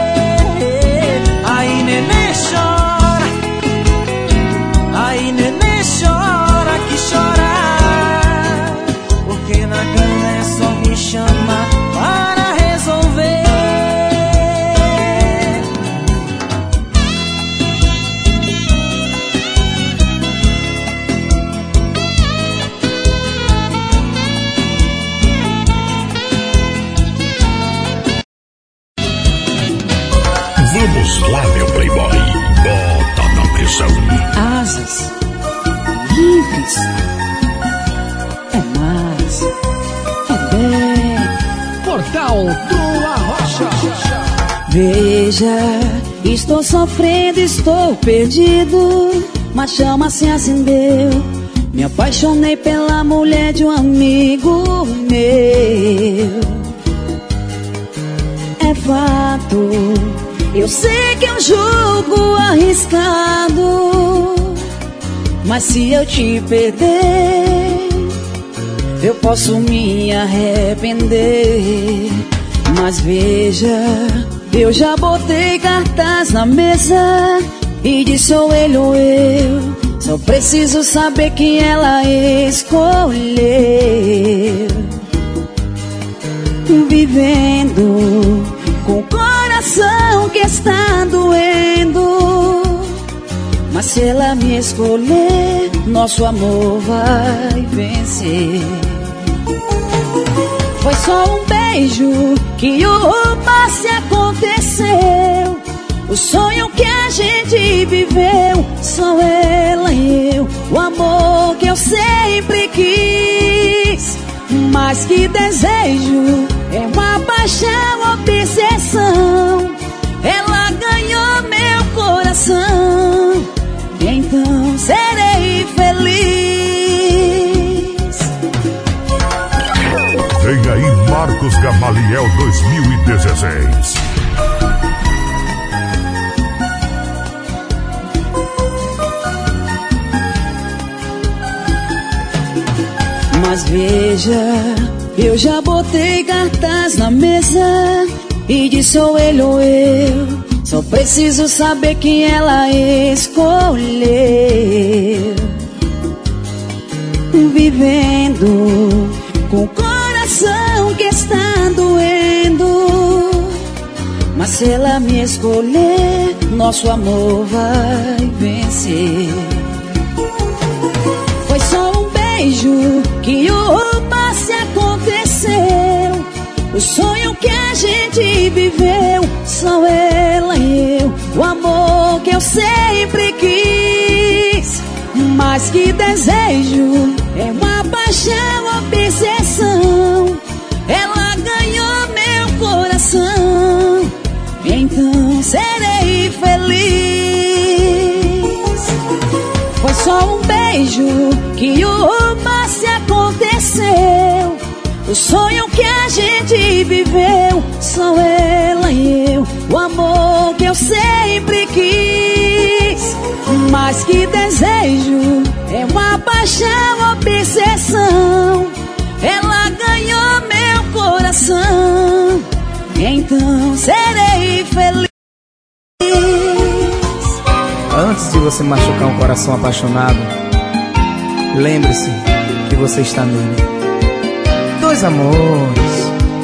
Aí neném chora, aí neném chora que chora, porque na cama é só me chamar para resolver. Vamos lá, meu playboy, bota na pressão. Asas livres é mais, é bem. Portal do Arrocha. Veja, estou sofrendo, estou perdido, mas chama se acendeu. Me apaixonei pela mulher de um amigo meu. É fato, eu sei que é um jogo arriscado, Mas se eu te perder, eu posso me arrepender. Mas veja, eu já botei cartaz na mesa e disse sou ele ou eu. Só preciso saber quem ela escolheu. Vivendo com o coração que está doendo. Mas se ela me escolher, nosso amor vai vencer. Foi só um beijo que o passe aconteceu. O sonho que a gente viveu, só ela e eu. O amor que eu sempre quis. Mas que desejo, é uma paixão, obsessão. Ela ganhou meu coração, então serei feliz. Vem aí Marcos Gamaliel 2016. Mas veja, eu já botei cartaz na mesa e disse sou ele ou eu. Só preciso saber quem ela escolheu. Vivendo com o coração que está doendo. Mas se ela me escolher, nosso amor vai vencer. Foi só um beijo que o passe aconteceu. O sonho que a gente viveu, só ela e eu. O amor que eu sempre quis. Mas que desejo, é uma paixão, obsessão. Ela ganhou meu coração, então serei feliz. Foi só um beijo que o passe aconteceu. O sonho que a gente viveu, só ela e eu. O amor que eu sempre quis. Mas que desejo, é uma paixão, obsessão. Ela ganhou meu coração, então serei feliz. Antes de você machucar um coração apaixonado, lembre-se que você está nele. Dois amores.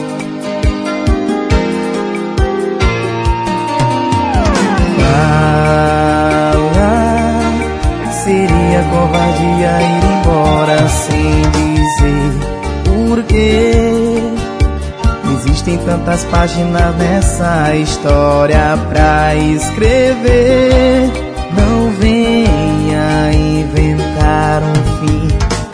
Seria covardia ir embora sem dizer porquê. Existem tantas páginas nessa história pra escrever. Não venha inventar um fim.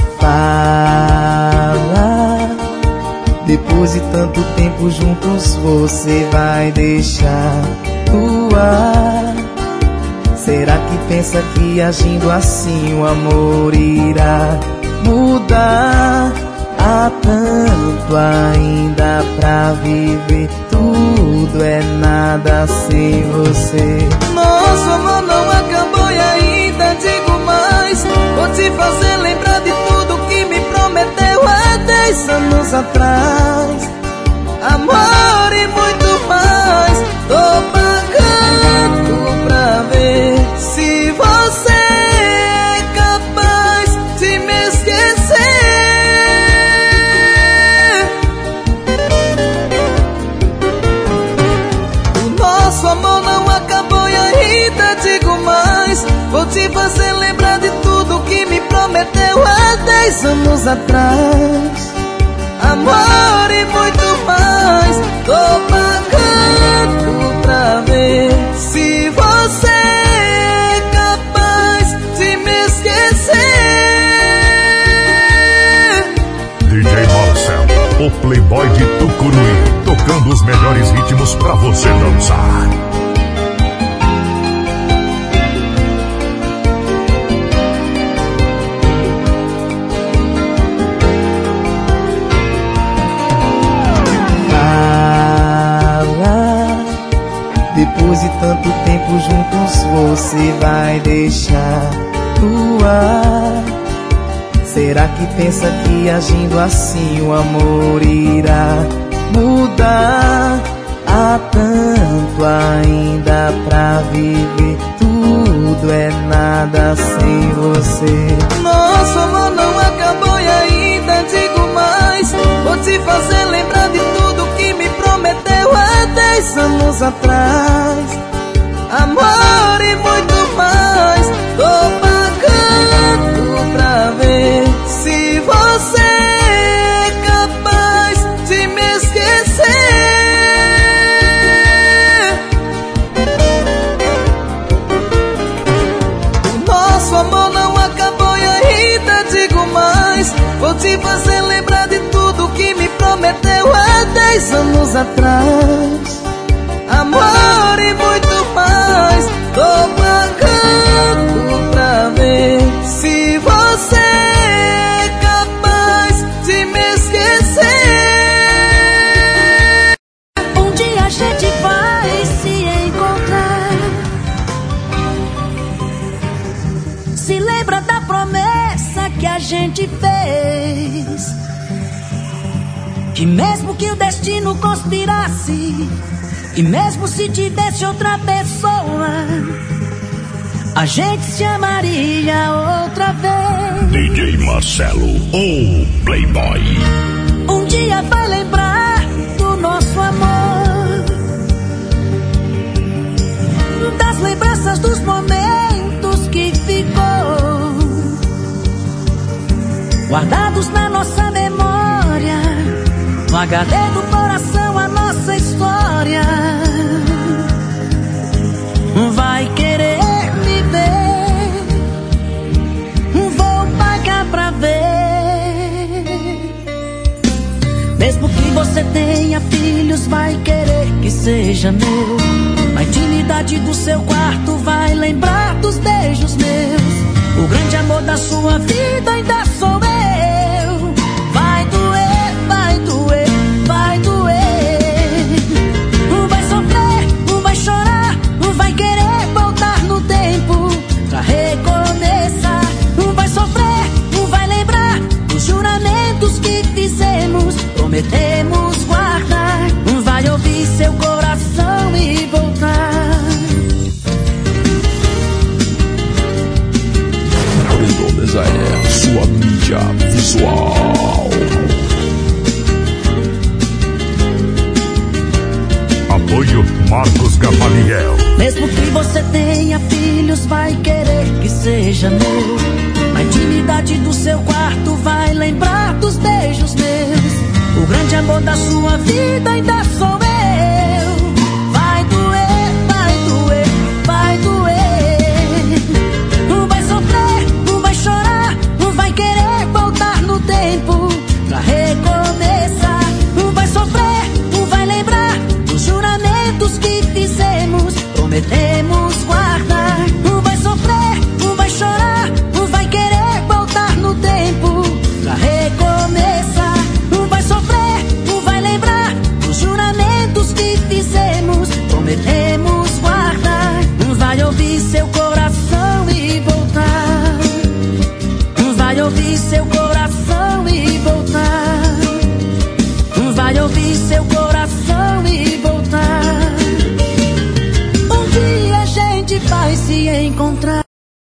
Fala. Depois de tanto tempo juntos, você vai deixar doar. Será que pensa que agindo assim o amor irá mudar? Há tanto ainda pra viver, tudo é nada sem você. Nosso amor não acabou e ainda digo mais. Vou te fazer lembrar de tudo que me prometeu há 10 anos atrás. Amor e muito mais. Tô pagando pra ver se você é capaz de me esquecer. O nosso amor não acabou e ainda digo mais. Vou te fazer lembrar de tudo que me prometeu há 10 anos atrás. Amor e muito mais. Tô pagando pra ver se você é capaz de me esquecer. DJ Marcelo, o playboy de Tucuruí, tocando os melhores ritmos pra você dançar. Depois de tanto tempo juntos, você vai deixar tua. Será que pensa que agindo assim o amor irá mudar? Há tanto ainda pra viver, tudo é nada sem você. Nosso amor não acabou e ainda digo mais, vou te fazer lembrar de tudo que me prometeu há 10 anos atrás. Amor e muito mais, tô pagando pra ver se você é capaz de me esquecer. Nosso amor não acabou e ainda digo mais, vou te fazer lembrar de tudo que me prometeu há 10 anos atrás. Amor e muito mais, tô pagando pra ver se você é capaz de me esquecer. Um dia a gente vai se encontrar. Se lembra da promessa que a gente fez, que mesmo que o destino conspirasse, e mesmo se tivesse outra pessoa, a gente se amaria outra vez. DJ Marcelo, o Playboy. Um dia vai lembrar do nosso amor, das lembranças dos momentos que ficou guardados na nossa memória, no HD do coração a nossa história. Vai querer me ver, vou pagar pra ver. Mesmo que você tenha filhos, vai querer que seja meu. Na intimidade do seu quarto vai lembrar dos beijos meus. O grande amor da sua vida ainda sou eu. Vai doer, vai doer, vai doer. Vai sofrer, vai chorar, vai querer voltar no tempo pra recomeçar. Vai sofrer, vai lembrar dos juramentos que fizemos, prometemos guardar. Vai ouvir seu coração e voltar. Brendo Designer, sua mídia visual. Apoio Marcos Gamaliel. Mesmo que você tenha filhos, vai querer que seja meu. Na intimidade do seu quarto vai lembrar dos beijos meus. O grande amor da sua vida ainda sou eu. Vai doer, vai doer, vai doer. Vai sofrer, vai chorar, vai querer voltar no tempo pra recomeçar. Vai sofrer, vai lembrar dos juramentos que fizemos, prometemos guardar. Vai sofrer, vai chorar, vai querer voltar no tempo pra recomeçar. Vai sofrer, vai lembrar dos juramentos que fizemos, prometemos guardar. Vai ouvir seu coração e voltar. Vai ouvir seu coração e voltar. Vai ouvir seu coração e voltar. Um dia a gente vai se encontrar.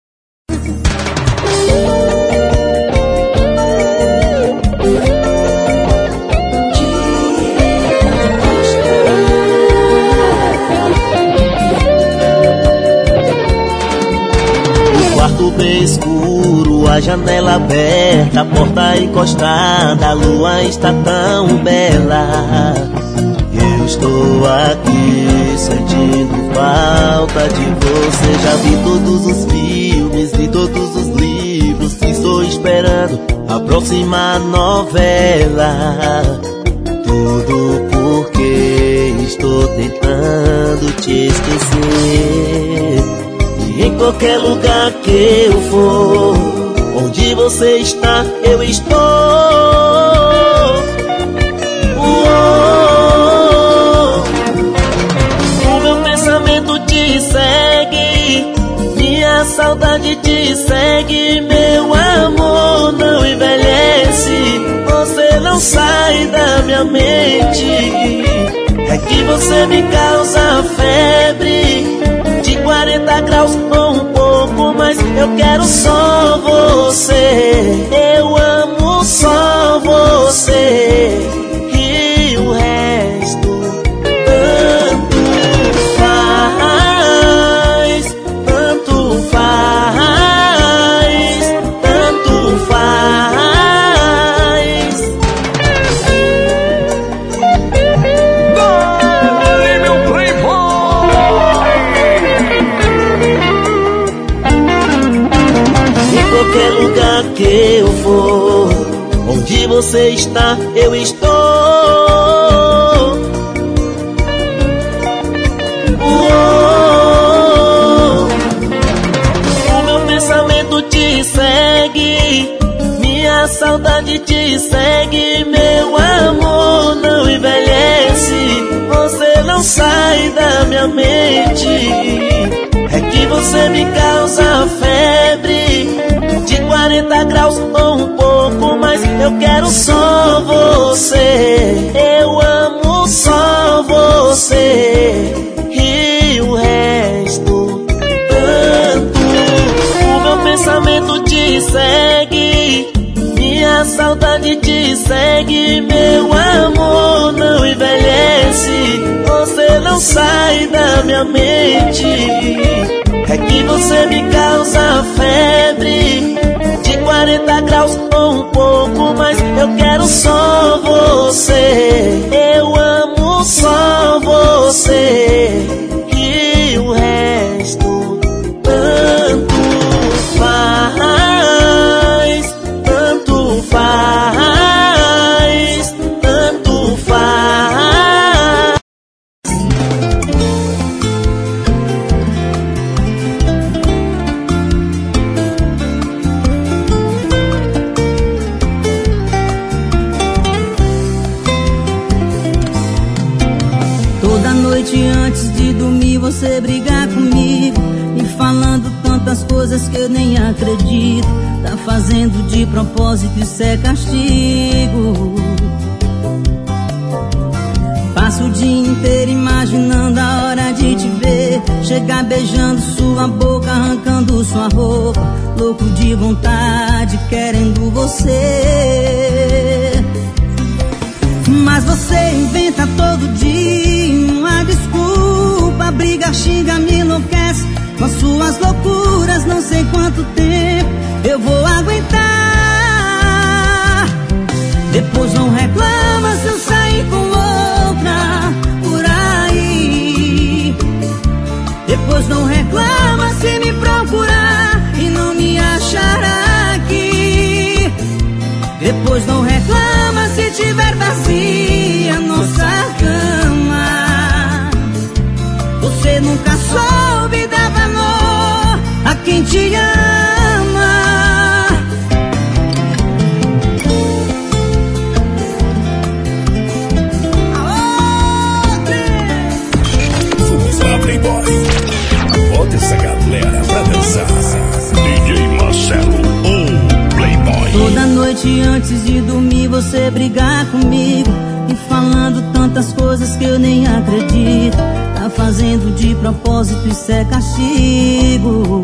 Bem escuro, a janela aberta, a porta encostada, a lua está tão bela. Eu estou aqui sentindo falta de você. Já vi todos os filmes, li todos os livros, estou esperando a próxima novela. Tudo porque estou tentando te esquecer. Em qualquer lugar que eu for, onde você está, eu estou. O meu pensamento te segue, minha saudade te segue, meu amor não envelhece. Você não sai da minha mente. É que você me causa febre de 40 graus ou um pouco mais. Eu quero só você. Eu amo só você. E o resto tanto faz, tanto faz, tanto faz. Dale, meu playboy! Em qualquer lugar que eu for, onde você está, eu estou. O meu pensamento te segue, minha saudade te segue, meu amor não envelhece. Você não sai da minha mente. É que você me causa febre de 40 graus ou um pouco mais. Eu quero só você. Eu amo só você. E o resto tanto. O meu pensamento te segue, minha saudade te segue, meu amor não envelhece. Você não sai da minha mente. É que você me causa febre de 40 graus ou um pouco mais. Eu quero só você. Eu amo só você. E o resto tanto faz, tanto faz, tanto faz. Toda noite antes de dormir você brigar comigo, me falando tantas coisas que eu nem acredito. Tá fazendo de propósito, isso é castigo. Passo o dia inteiro imaginando a hora de te ver, chegar beijando sua boca, arrancando sua roupa, louco de vontade, querendo você. Mas você inventa todo dia uma desculpa, briga, xinga, me enlouquece com as suas loucuras. Não sei quanto tempo eu vou aguentar. Depois não reclama se eu sair com outra por aí. Depois não reclama se me procurar e não me achar aqui. Depois não reclama se tiver vazia nossa cama. Você nunca soube dar valor a quem te ama. Vamos lá, playboy. Bota essa galera pra dançar. DJ Marcelo, o playboy. Toda noite antes de dormir você brigar comigo, me falando tantas coisas que eu nem acredito. Tá fazendo de propósito, isso é castigo.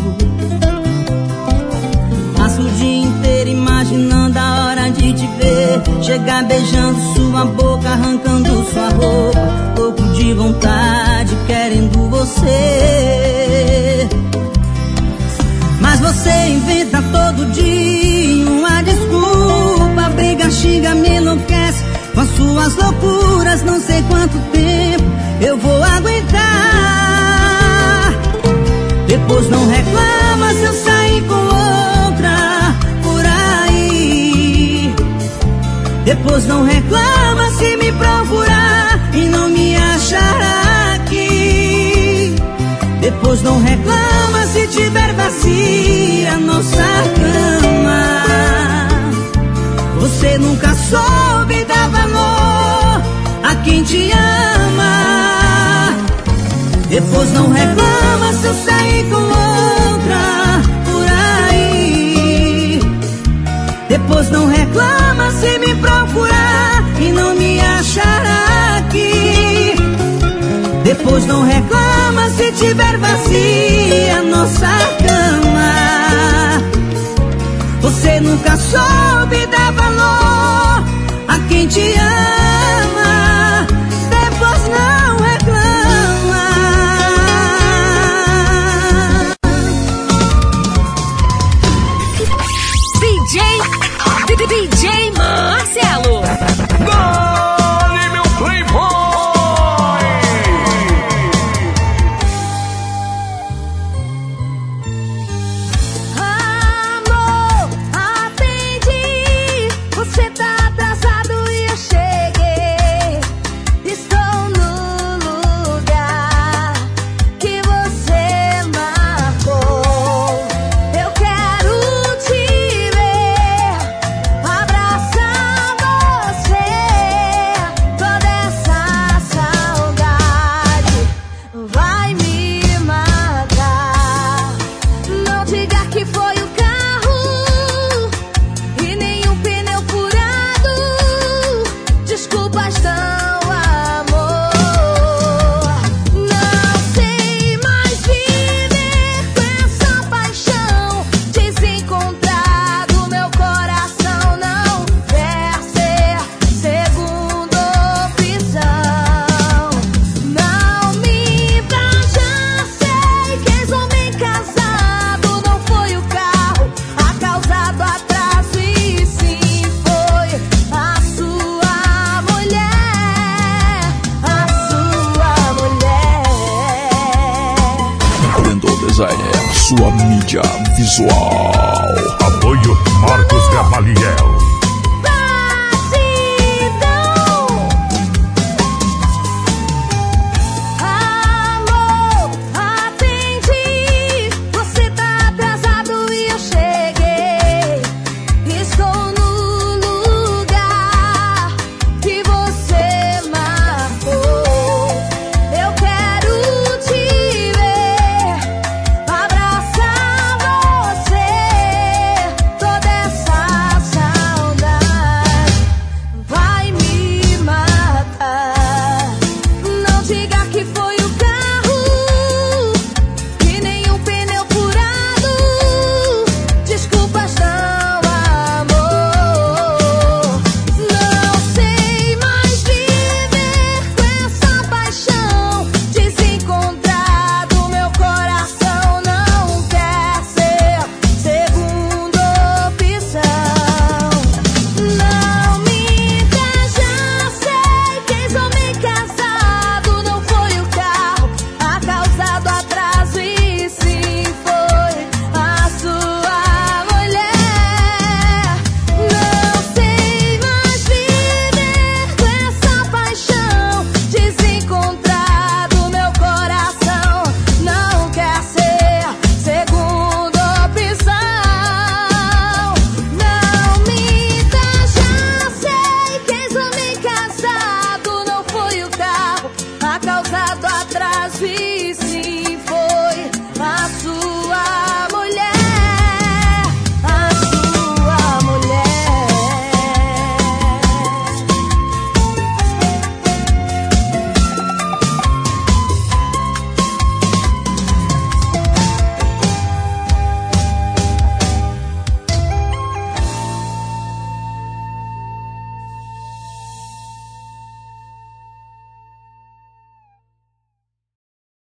Passo o dia inteiro imaginando a hora de te ver, chegar beijando sua boca, arrancando sua roupa, louco de vontade, querendo você. Mas você inventa todo dia uma desculpa, briga, xinga, me enlouquece com as suas loucuras. Não sei quanto tempo eu vou aguentar. Depois não reclama se eu sair com outra por aí. Depois não reclama se me procurar e não me achar aqui. Depois não reclama se tiver vazia nossa cama. Você nunca soube dar valor a quem te ama. Depois não reclama se eu sair com outra Depois não reclama se me procurar e não me achará aqui. Depois não reclama se tiver vazia nossa cama. Você nunca soube dar valor a quem te ama. Depois não reclama. DJ Marcelo. Dale, meu playboy! Amor, atendi. Você tá atrasado e eu cheguei. Estou no lugar que você marcou. Eu quero te ver, abraçar você. Toda essa saudade vai me matar. Não diga que foi o carro e nem um pneu furado. Desculpas não, amor. Não sei mais viver com essa paixão desencontrado. Meu coração não quer ser segunda opção. Não minta, já sei que és homem casado. Não foi o carro a causa do atraso, e sim foi a sua mulher. A sua mulher. Dental Designer, sua mídia visual. Apoio Marca